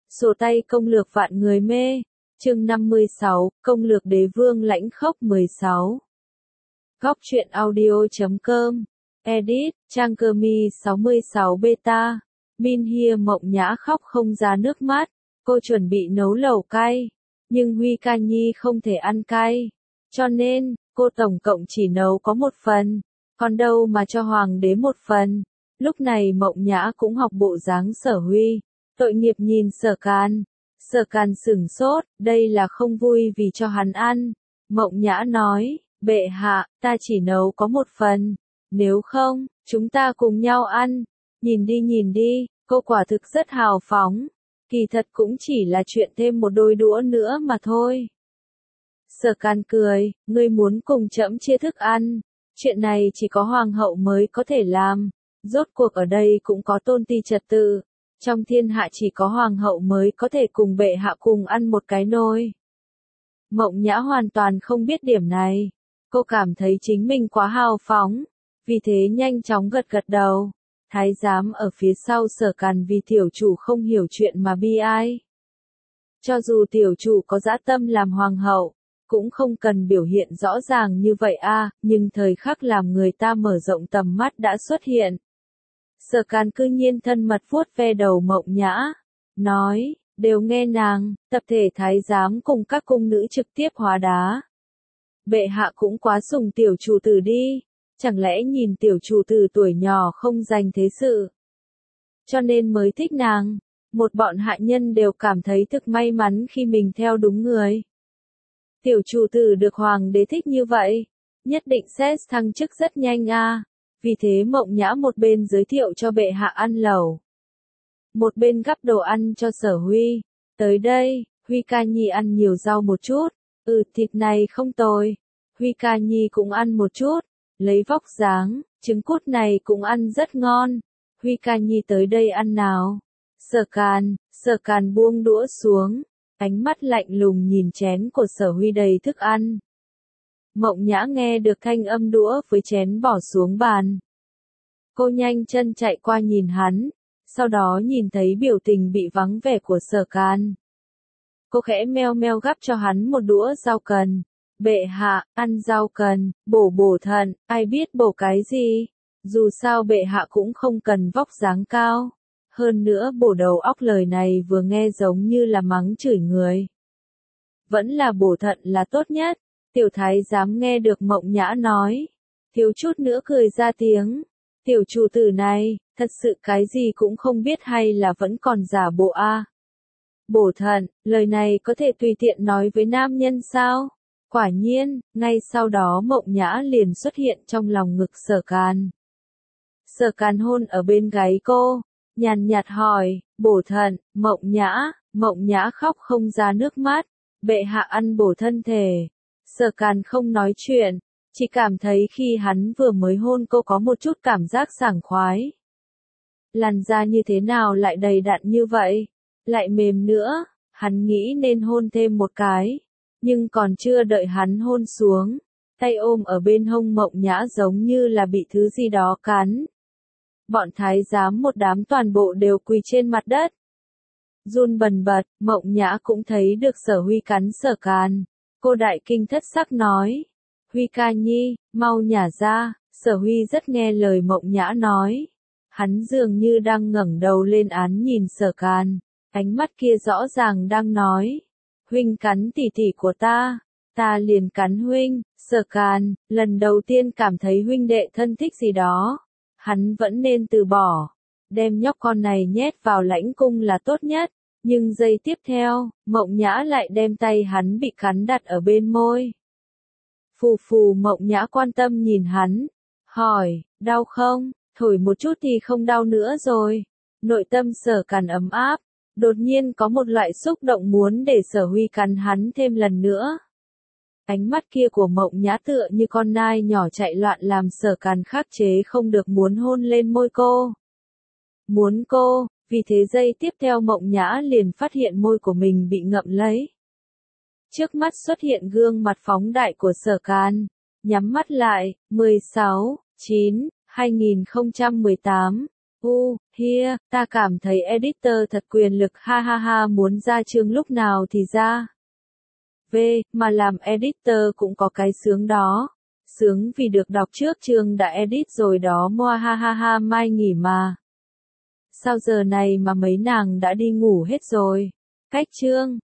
Sổ tay công lược vạn người mê. Chương 56, công lược đế vương lãnh khốc 16. Góc truyện audio.com. Edit, trang cơ mi 66 beta. Min Hia Mộng Nhã khóc không ra nước mắt. Cô chuẩn bị nấu lẩu cay. Nhưng Huy Ca Nhi không thể ăn cay. Cho nên, cô tổng cộng chỉ nấu có một phần. Còn đâu mà cho hoàng đế một phần. Lúc này Mộng Nhã cũng học bộ dáng Sở Huy. Tội nghiệp nhìn Sở Can. Sở Can sửng sốt, đây là không vui vì cho hắn ăn. Mộng Nhã nói, bệ hạ, ta chỉ nấu có một phần. Nếu không, chúng ta cùng nhau ăn. Nhìn đi, cô quả thực rất hào phóng. Kỳ thật cũng chỉ là chuyện thêm một đôi đũa nữa mà thôi. Sở Can cười, ngươi muốn cùng trẫm chia thức ăn. Chuyện này chỉ có hoàng hậu mới có thể làm. Rốt cuộc ở đây cũng có tôn ti trật tự. Trong thiên hạ chỉ có hoàng hậu mới có thể cùng bệ hạ cùng ăn một cái nồi. Mộng Nhã hoàn toàn không biết điểm này. Cô cảm thấy chính mình quá hào phóng. Vì thế nhanh chóng gật đầu. Thái giám ở phía sau Sở Càn vì tiểu chủ không hiểu chuyện mà bi ai. Cho dù tiểu chủ có dã tâm làm hoàng hậu, cũng không cần biểu hiện rõ ràng như vậy nhưng thời khắc làm người ta mở rộng tầm mắt đã xuất hiện. Sở Càn cư nhiên thân mật vuốt ve đầu Mộng Nhã, nói, đều nghe nàng, tập thể thái giám cùng các cung nữ trực tiếp hóa đá. Bệ hạ cũng quá sủng tiểu chủ tử đi, chẳng lẽ nhìn tiểu chủ tử tuổi nhỏ không dành thế sự. Cho nên mới thích nàng, một bọn hạ nhân đều cảm thấy thực may mắn khi mình theo đúng người. Tiểu chủ tử được hoàng đế thích như vậy, nhất định sẽ thăng chức rất nhanh Vì thế Mộng Nhã một bên giới thiệu cho bệ hạ ăn lẩu, một bên gắp đồ ăn cho Sở Huy. Tới đây, Huy Ca Nhi ăn nhiều rau một chút. Thịt này không tồi. Huy Ca Nhi cũng ăn một chút. Lấy vóc dáng, trứng cút này cũng ăn rất ngon. Huy Ca Nhi tới đây ăn nào. Sở Càn buông đũa xuống, ánh mắt lạnh lùng nhìn chén của Sở Huy đầy thức ăn. Mộng Nhã nghe được thanh âm đũa với chén bỏ xuống bàn. Cô nhanh chân chạy qua nhìn hắn, sau đó nhìn thấy biểu tình bị vắng vẻ của Sở Can. Cô khẽ meo meo gắp cho hắn một đũa rau cần. Bệ hạ, ăn rau cần, bổ thận, ai biết bổ cái gì? Dù sao bệ hạ cũng không cần vóc dáng cao. Hơn nữa bổ đầu óc lời này vừa nghe giống như là mắng chửi người. Vẫn là bổ thận là tốt nhất. Tiểu thái giám nghe được Mộng Nhã nói, thiếu chút nữa cười ra tiếng. Tiểu chủ tử này, thật sự cái gì cũng không biết hay là vẫn còn giả bộ Bổ thận, lời này có thể tùy tiện nói với nam nhân sao? Quả nhiên, ngay sau đó Mộng Nhã liền xuất hiện trong lòng ngực Sở Can. Sở Can hôn ở bên gáy cô, nhàn nhạt hỏi, bổ thận, Mộng Nhã khóc không ra nước mắt, bệ hạ ăn bổ thân thể. Sở Can không nói chuyện, chỉ cảm thấy khi hắn vừa mới hôn cô có một chút cảm giác sảng khoái. Làn da như thế nào lại đầy đặn như vậy, lại mềm nữa, hắn nghĩ nên hôn thêm một cái. Nhưng còn chưa đợi hắn hôn xuống, tay ôm ở bên hông Mộng Nhã giống như là bị thứ gì đó cắn. Bọn thái giám một đám toàn bộ đều quỳ trên mặt đất. Run bần bật, Mộng Nhã cũng thấy được Sở Huy cắn Sở Can. Cô đại kinh thất sắc nói, Huy Ca Nhi, mau nhả ra. Sở Huy rất nghe lời Mộng Nhã nói. Hắn dường như đang ngẩng đầu lên án nhìn Sở Can, ánh mắt kia rõ ràng đang nói, huynh cắn tỷ tỷ của ta liền cắn huynh. Sở Can, lần đầu tiên cảm thấy huynh đệ thân thích gì đó, hắn vẫn nên từ bỏ, đem nhóc con này nhét vào lãnh cung là tốt nhất. Nhưng giây tiếp theo, Mộng Nhã lại đem tay hắn bị cắn đặt ở bên môi. Phù Mộng Nhã quan tâm nhìn hắn, hỏi, đau không? Thổi một chút thì không đau nữa rồi. Nội tâm Sở Càn ấm áp, đột nhiên có một loại xúc động muốn để Sở Huy cắn hắn thêm lần nữa. Ánh mắt kia của Mộng Nhã tựa như con nai nhỏ chạy loạn làm Sở Càn khắc chế không được muốn hôn lên môi cô. Vì thế giây tiếp theo Mộng Nhã liền phát hiện môi của mình bị ngậm lấy. Trước mắt xuất hiện gương mặt phóng đại của Sở Can, nhắm mắt lại, 16/9/2018, Ta cảm thấy editor thật quyền lực ha ha ha, muốn ra chương lúc nào thì ra. Mà làm editor cũng có cái sướng đó. Sướng vì được đọc trước chương đã edit rồi đó moa ha ha ha, mai nghỉ mà. Sao giờ này mà mấy nàng đã đi ngủ hết rồi? Cách chương